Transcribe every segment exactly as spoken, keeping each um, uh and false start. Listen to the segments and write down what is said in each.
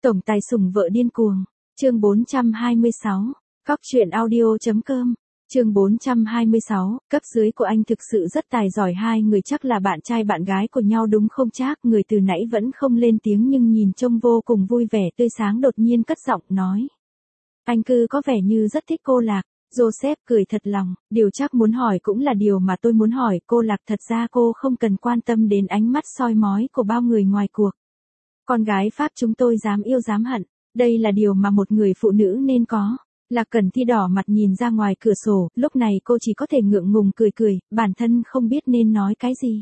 Tổng tài sủng vợ điên cuồng. Chương bốn trăm hai mươi sáu. Cóc truyện audio.com. Chương bốn trăm hai mươi sáu, cấp dưới của anh thực sự rất tài giỏi, hai người chắc là bạn trai bạn gái của nhau đúng không Trác? Người từ nãy vẫn không lên tiếng nhưng nhìn trông vô cùng vui vẻ tươi sáng đột nhiên cất giọng nói. Anh cứ có vẻ như rất thích cô Lạc. Joseph cười thật lòng, điều Trác muốn hỏi cũng là điều mà tôi muốn hỏi cô Lạc, thật ra cô không cần quan tâm đến ánh mắt soi mói của bao người ngoài cuộc. Con gái Pháp chúng tôi dám yêu dám hận, đây là điều mà một người phụ nữ nên có. Lạc Cẩn Thi đỏ mặt nhìn ra ngoài cửa sổ, lúc này cô chỉ có thể ngượng ngùng cười cười, bản thân không biết nên nói cái gì.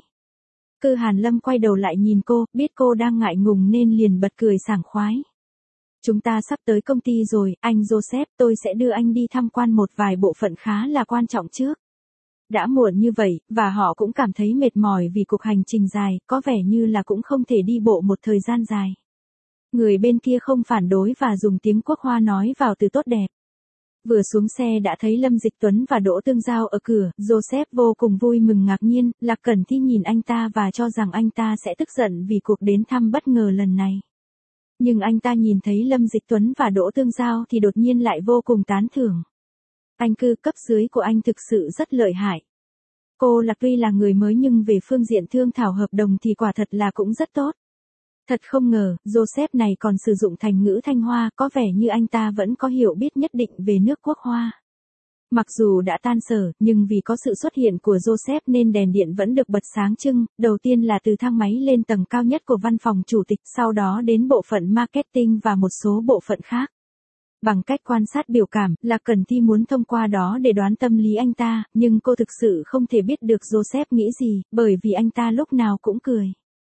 Cư Hàn Lâm quay đầu lại nhìn cô, biết cô đang ngại ngùng nên liền bật cười sảng khoái. Chúng ta sắp tới công ty rồi, anh Joseph, tôi sẽ đưa anh đi tham quan một vài bộ phận khá là quan trọng trước. Đã muộn như vậy, và họ cũng cảm thấy mệt mỏi vì cuộc hành trình dài, có vẻ như là cũng không thể đi bộ một thời gian dài. Người bên kia không phản đối và dùng tiếng quốc hoa nói vào từ tốt đẹp. Vừa xuống xe đã thấy Lâm Dịch Tuấn và Đỗ Tương Giao ở cửa, Joseph vô cùng vui mừng ngạc nhiên, Lạc Cẩn Thi nhìn anh ta và cho rằng anh ta sẽ tức giận vì cuộc đến thăm bất ngờ lần này. Nhưng anh ta nhìn thấy Lâm Dịch Tuấn và Đỗ Tương Giao thì đột nhiên lại vô cùng tán thưởng. Anh Cư, cấp dưới của anh thực sự rất lợi hại. Cô Lạc tuy là người mới nhưng về phương diện thương thảo hợp đồng thì quả thật là cũng rất tốt. Thật không ngờ, Joseph này còn sử dụng thành ngữ Thanh Hoa, có vẻ như anh ta vẫn có hiểu biết nhất định về nước quốc Hoa. Mặc dù đã tan sở, nhưng vì có sự xuất hiện của Joseph nên đèn điện vẫn được bật sáng trưng, đầu tiên là từ thang máy lên tầng cao nhất của văn phòng chủ tịch, sau đó đến bộ phận marketing và một số bộ phận khác. Bằng cách quan sát biểu cảm, Lạc Cẩn Thi muốn thông qua đó để đoán tâm lý anh ta, nhưng cô thực sự không thể biết được Joseph nghĩ gì, bởi vì anh ta lúc nào cũng cười.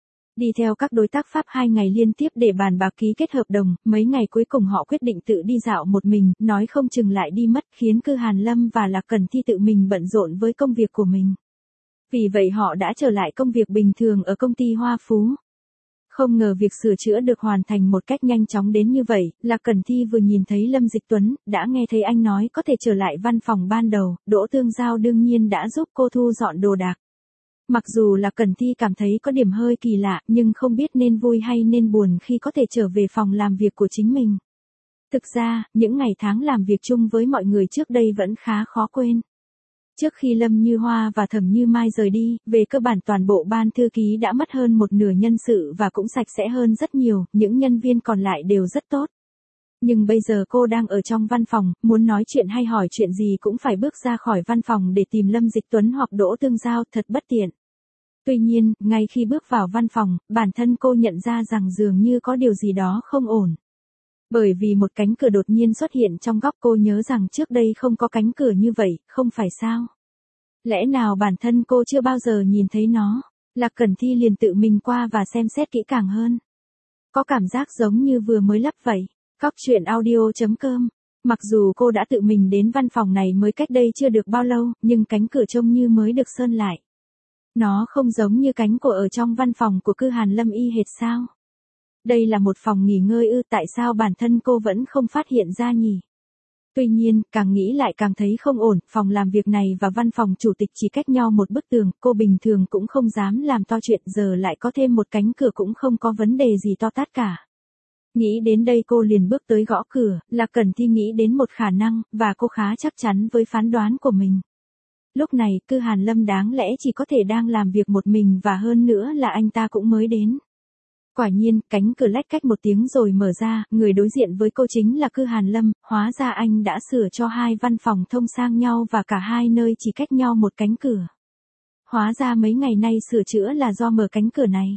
Đi theo các đối tác Pháp hai ngày liên tiếp để bàn bạc ký kết hợp đồng, mấy ngày cuối cùng họ quyết định tự đi dạo một mình, nói không chừng lại đi mất, khiến Cư Hàn Lâm và Lạc Cẩn Thi tự mình bận rộn với công việc của mình. Vì vậy họ đã trở lại công việc bình thường ở công ty Hoa Phú. Không ngờ việc sửa chữa được hoàn thành một cách nhanh chóng đến như vậy, Lạc Cẩn Thi vừa nhìn thấy Lâm Dịch Tuấn, đã nghe thấy anh nói có thể trở lại văn phòng ban đầu, Đỗ Tương Giao đương nhiên đã giúp cô thu dọn đồ đạc. Mặc dù là Cẩn Thi cảm thấy có điểm hơi kỳ lạ, nhưng không biết nên vui hay nên buồn khi có thể trở về phòng làm việc của chính mình. Thực ra, những ngày tháng làm việc chung với mọi người trước đây vẫn khá khó quên. Trước khi Lâm Như Hoa và Thẩm Như Mai rời đi, về cơ bản toàn bộ ban thư ký đã mất hơn một nửa nhân sự và cũng sạch sẽ hơn rất nhiều, những nhân viên còn lại đều rất tốt. Nhưng bây giờ cô đang ở trong văn phòng, muốn nói chuyện hay hỏi chuyện gì cũng phải bước ra khỏi văn phòng để tìm Lâm Dịch Tuấn hoặc Đỗ Tương Giao, thật bất tiện. Tuy nhiên, ngay khi bước vào văn phòng, bản thân cô nhận ra rằng dường như có điều gì đó không ổn. Bởi vì một cánh cửa đột nhiên xuất hiện trong góc, cô nhớ rằng trước đây không có cánh cửa như vậy, không phải sao? Lẽ nào bản thân cô chưa bao giờ nhìn thấy nó? Lạc Cẩn Thi liền tự mình qua và xem xét kỹ càng hơn. Có cảm giác giống như vừa mới lắp vậy. Cóc truyện audio.com. Mặc dù cô đã tự mình đến văn phòng này mới cách đây chưa được bao lâu, nhưng cánh cửa trông như mới được sơn lại. Nó không giống như cánh cửa ở trong văn phòng của Cư Hàn Lâm y hệt sao? Đây là một phòng nghỉ ngơi ư, tại sao bản thân cô vẫn không phát hiện ra nhỉ? Tuy nhiên, càng nghĩ lại càng thấy không ổn, phòng làm việc này và văn phòng chủ tịch chỉ cách nhau một bức tường, cô bình thường cũng không dám làm to chuyện, giờ lại có thêm một cánh cửa cũng không có vấn đề gì to tát cả. Nghĩ đến đây cô liền bước tới gõ cửa, Lạc Cẩn Thi nghĩ đến một khả năng, và cô khá chắc chắn với phán đoán của mình. Lúc này, Cư Hàn Lâm đáng lẽ chỉ có thể đang làm việc một mình và hơn nữa là anh ta cũng mới đến. Quả nhiên, cánh cửa lách cách một tiếng rồi mở ra, người đối diện với cô chính là Cư Hàn Lâm, hóa ra anh đã sửa cho hai văn phòng thông sang nhau và cả hai nơi chỉ cách nhau một cánh cửa. Hóa ra mấy ngày nay sửa chữa là do mở cánh cửa này.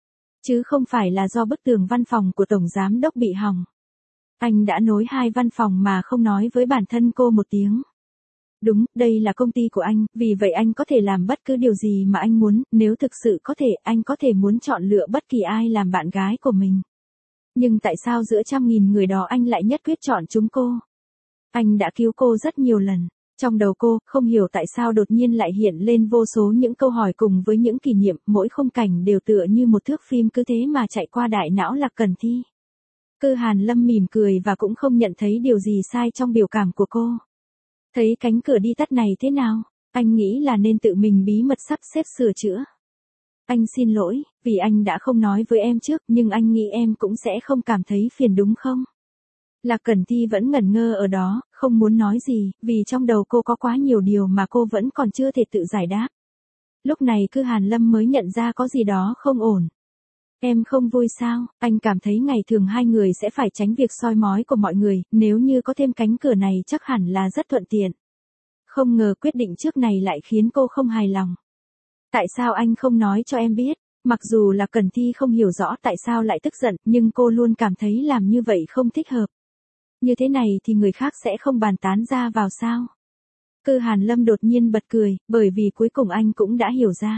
Chứ không phải là do bức tường văn phòng của Tổng Giám Đốc bị hỏng. Anh đã nối hai văn phòng mà không nói với bản thân cô một tiếng. Đúng, đây là công ty của anh, vì vậy anh có thể làm bất cứ điều gì mà anh muốn, nếu thực sự có thể, anh có thể muốn chọn lựa bất kỳ ai làm bạn gái của mình. Nhưng tại sao giữa trăm nghìn người đó anh lại nhất quyết chọn chúng cô? Anh đã cứu cô rất nhiều lần. Trong đầu cô, không hiểu tại sao đột nhiên lại hiện lên vô số những câu hỏi cùng với những kỷ niệm, mỗi khung cảnh đều tựa như một thước phim cứ thế mà chạy qua đại não Lạc Cẩn Thi. Cư Hàn Lâm mỉm cười và cũng không nhận thấy điều gì sai trong biểu cảm của cô. Thấy cánh cửa đi tắt này thế nào, anh nghĩ là nên tự mình bí mật sắp xếp sửa chữa. Anh xin lỗi, vì anh đã không nói với em trước, nhưng anh nghĩ em cũng sẽ không cảm thấy phiền đúng không? Lạc Cẩn Thi vẫn ngẩn ngơ ở đó, không muốn nói gì, vì trong đầu cô có quá nhiều điều mà cô vẫn còn chưa thể tự giải đáp. Lúc này Cư Hàn Lâm mới nhận ra có gì đó không ổn. Em không vui sao? Anh cảm thấy ngày thường hai người sẽ phải tránh việc soi mói của mọi người, nếu như có thêm cánh cửa này chắc hẳn là rất thuận tiện. Không ngờ quyết định trước này lại khiến cô không hài lòng. Tại sao anh không nói cho em biết? Mặc dù là Cẩn Thi không hiểu rõ tại sao lại tức giận, nhưng cô luôn cảm thấy làm như vậy không thích hợp. Như thế này thì người khác sẽ không bàn tán ra vào sao? Cư Hàn Lâm đột nhiên bật cười, bởi vì cuối cùng anh cũng đã hiểu ra.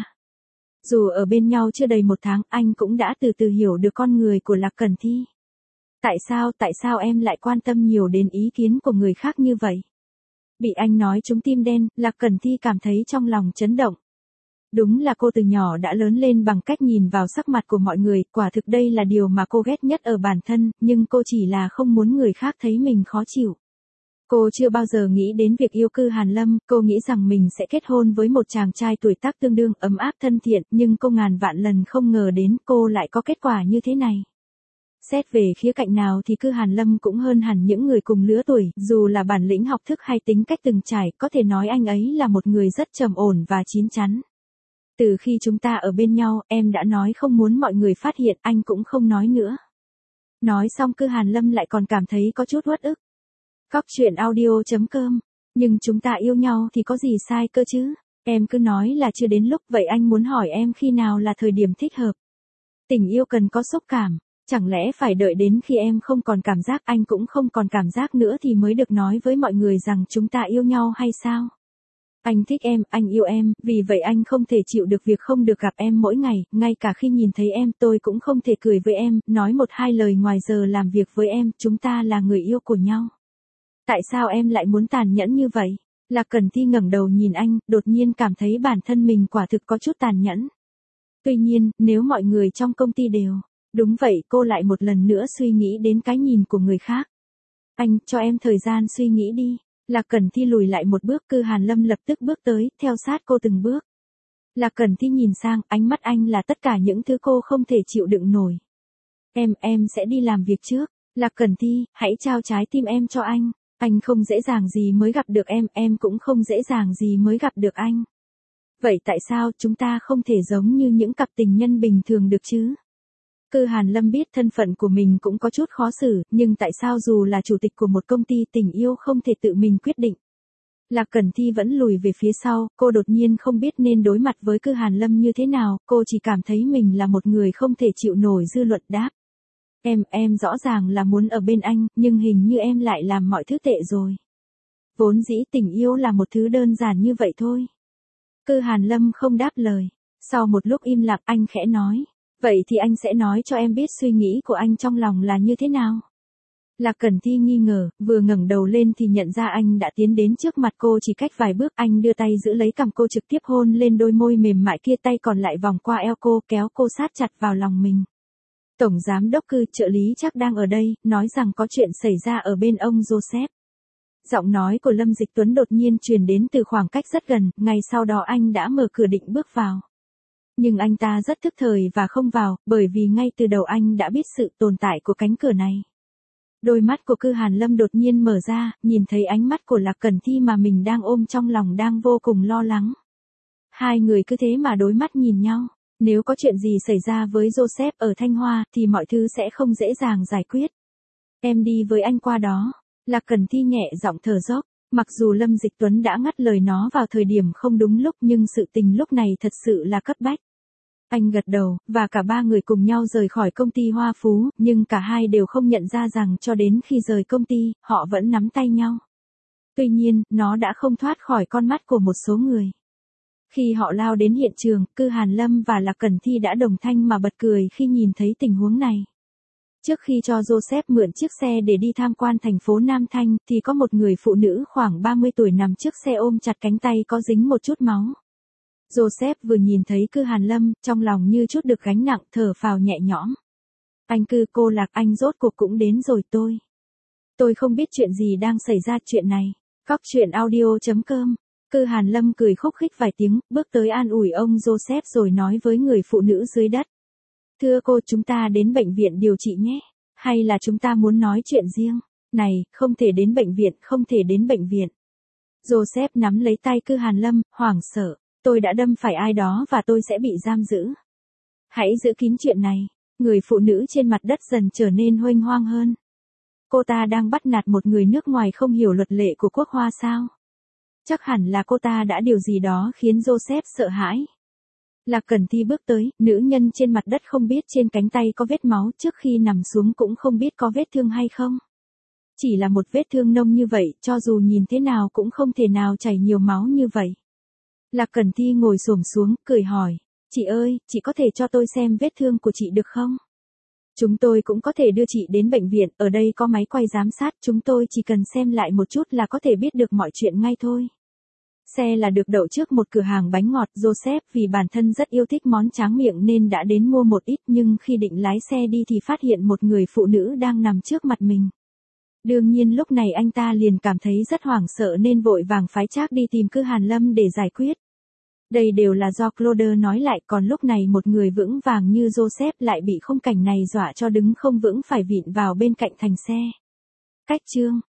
Dù ở bên nhau chưa đầy một tháng, anh cũng đã từ từ hiểu được con người của Lạc Cẩn Thi. Tại sao, tại sao em lại quan tâm nhiều đến ý kiến của người khác như vậy? Bị anh nói trúng tim đen, Lạc Cẩn Thi cảm thấy trong lòng chấn động. Đúng là cô từ nhỏ đã lớn lên bằng cách nhìn vào sắc mặt của mọi người, quả thực đây là điều mà cô ghét nhất ở bản thân, nhưng cô chỉ là không muốn người khác thấy mình khó chịu. Cô chưa bao giờ nghĩ đến việc yêu Cư Hàn Lâm, cô nghĩ rằng mình sẽ kết hôn với một chàng trai tuổi tác tương đương ấm áp thân thiện, nhưng cô ngàn vạn lần không ngờ đến cô lại có kết quả như thế này. Xét về khía cạnh nào thì Cư Hàn Lâm cũng hơn hẳn những người cùng lứa tuổi, dù là bản lĩnh học thức hay tính cách từng trải, có thể nói anh ấy là một người rất trầm ổn và chín chắn. Từ khi chúng ta ở bên nhau, em đã nói không muốn mọi người phát hiện, anh cũng không nói nữa. Nói xong Cư Hàn Lâm lại còn cảm thấy có chút uất ức. Cóc truyện audio chấm com. Nhưng chúng ta yêu nhau thì có gì sai cơ chứ? Em cứ nói là chưa đến lúc, vậy anh muốn hỏi em khi nào là thời điểm thích hợp? Tình yêu cần có xúc cảm. Chẳng lẽ phải đợi đến khi em không còn cảm giác, anh cũng không còn cảm giác nữa thì mới được nói với mọi người rằng chúng ta yêu nhau hay sao? Anh thích em, anh yêu em, vì vậy anh không thể chịu được việc không được gặp em mỗi ngày, ngay cả khi nhìn thấy em tôi cũng không thể cười với em, nói một hai lời ngoài giờ làm việc với em, chúng ta là người yêu của nhau. Tại sao em lại muốn tàn nhẫn như vậy? Lạc Cẩn Thi ngẩng đầu nhìn anh, đột nhiên cảm thấy bản thân mình quả thực có chút tàn nhẫn. Tuy nhiên, nếu mọi người trong công ty đều, đúng vậy, cô lại một lần nữa suy nghĩ đến cái nhìn của người khác. Anh, cho em thời gian suy nghĩ đi. Lạc Cẩn Thi lùi lại một bước, Cư Hàn Lâm lập tức bước tới, theo sát cô từng bước. Lạc Cẩn Thi nhìn sang, ánh mắt anh là tất cả những thứ cô không thể chịu đựng nổi. Em, em sẽ đi làm việc trước. Lạc Cẩn Thi, hãy trao trái tim em cho anh. Anh không dễ dàng gì mới gặp được em, em cũng không dễ dàng gì mới gặp được anh. Vậy tại sao chúng ta không thể giống như những cặp tình nhân bình thường được chứ? Cư Hàn Lâm biết thân phận của mình cũng có chút khó xử, nhưng tại sao dù là chủ tịch của một công ty tình yêu không thể tự mình quyết định? Lạc Cẩn Thi vẫn lùi về phía sau, cô đột nhiên không biết nên đối mặt với Cư Hàn Lâm như thế nào, cô chỉ cảm thấy mình là một người không thể chịu nổi dư luận đáp. Em, em rõ ràng là muốn ở bên anh, nhưng hình như em lại làm mọi thứ tệ rồi. Vốn dĩ tình yêu là một thứ đơn giản như vậy thôi. Cư Hàn Lâm không đáp lời. Sau một lúc im lặng anh khẽ nói. Vậy thì anh sẽ nói cho em biết suy nghĩ của anh trong lòng là như thế nào. Lạc Cẩn Thi nghi ngờ, vừa ngẩng đầu lên thì nhận ra anh đã tiến đến trước mặt cô chỉ cách vài bước. Anh đưa tay giữ lấy cằm cô trực tiếp hôn lên đôi môi mềm mại kia, tay còn lại vòng qua eo cô kéo cô sát chặt vào lòng mình. Tổng giám đốc Cư, trợ lý chắc đang ở đây, nói rằng có chuyện xảy ra ở bên ông Joseph. Giọng nói của Lâm Dịch Tuấn đột nhiên truyền đến từ khoảng cách rất gần, ngay sau đó anh đã mở cửa định bước vào. Nhưng anh ta rất thức thời và không vào, bởi vì ngay từ đầu anh đã biết sự tồn tại của cánh cửa này. Đôi mắt của Cư Hàn Lâm đột nhiên mở ra, nhìn thấy ánh mắt của Lạc Cẩn Thi mà mình đang ôm trong lòng đang vô cùng lo lắng. Hai người cứ thế mà đối mắt nhìn nhau. Nếu có chuyện gì xảy ra với Joseph ở Thanh Hoa thì mọi thứ sẽ không dễ dàng giải quyết. Em đi với anh qua đó. Lạc Cẩn Thi nhẹ giọng thở dốc. Mặc dù Lâm Dịch Tuấn đã ngắt lời nó vào thời điểm không đúng lúc, nhưng sự tình lúc này thật sự là cấp bách. Anh gật đầu, và cả ba người cùng nhau rời khỏi công ty Hoa Phú, nhưng cả hai đều không nhận ra rằng cho đến khi rời công ty, họ vẫn nắm tay nhau. Tuy nhiên, nó đã không thoát khỏi con mắt của một số người. Khi họ lao đến hiện trường, Cư Hàn Lâm và Lạc Cẩn Thi đã đồng thanh mà bật cười khi nhìn thấy tình huống này. Trước khi cho Joseph mượn chiếc xe để đi tham quan thành phố Nam Thanh, thì có một người phụ nữ khoảng ba mươi tuổi nằm trước xe ôm chặt cánh tay có dính một chút máu. Joseph vừa nhìn thấy Cư Hàn Lâm, trong lòng như chút được gánh nặng, thở phào nhẹ nhõm. Anh Cư, cô Lạc, anh rốt cuộc cũng đến rồi. Tôi. Tôi không biết chuyện gì đang xảy ra chuyện này. Cóc truyện audio chấm com Cư Hàn Lâm cười khúc khích vài tiếng, bước tới an ủi ông Joseph rồi nói với người phụ nữ dưới đất. Thưa cô, chúng ta đến bệnh viện điều trị nhé. Hay là chúng ta muốn nói chuyện riêng? Này, không thể đến bệnh viện, không thể đến bệnh viện. Joseph nắm lấy tay Cư Hàn Lâm, hoảng sợ. Tôi đã đâm phải ai đó và tôi sẽ bị giam giữ. Hãy giữ kín chuyện này. Người phụ nữ trên mặt đất dần trở nên huênh hoang hơn. Cô ta đang bắt nạt một người nước ngoài không hiểu luật lệ của quốc hoa sao? Chắc hẳn là cô ta đã điều gì đó khiến Joseph sợ hãi. Lạc Cẩn Thi bước tới, nữ nhân trên mặt đất không biết trên cánh tay có vết máu, trước khi nằm xuống cũng không biết có vết thương hay không. Chỉ là một vết thương nông như vậy, cho dù nhìn thế nào cũng không thể nào chảy nhiều máu như vậy. Lạc Cẩn Thi ngồi xổm xuống, cười hỏi, chị ơi, chị có thể cho tôi xem vết thương của chị được không? Chúng tôi cũng có thể đưa chị đến bệnh viện, ở đây có máy quay giám sát, chúng tôi chỉ cần xem lại một chút là có thể biết được mọi chuyện ngay thôi. Xe là được đậu trước một cửa hàng bánh ngọt. Joseph vì bản thân rất yêu thích món tráng miệng nên đã đến mua một ít, nhưng khi định lái xe đi thì phát hiện một người phụ nữ đang nằm trước mặt mình. Đương nhiên lúc này anh ta liền cảm thấy rất hoảng sợ nên vội vàng phái trác đi tìm Cư Hàn Lâm để giải quyết. Đây đều là do Claude nói lại, còn lúc này một người vững vàng như Joseph lại bị khung cảnh này dọa cho đứng không vững phải vịn vào bên cạnh thành xe. Cách chương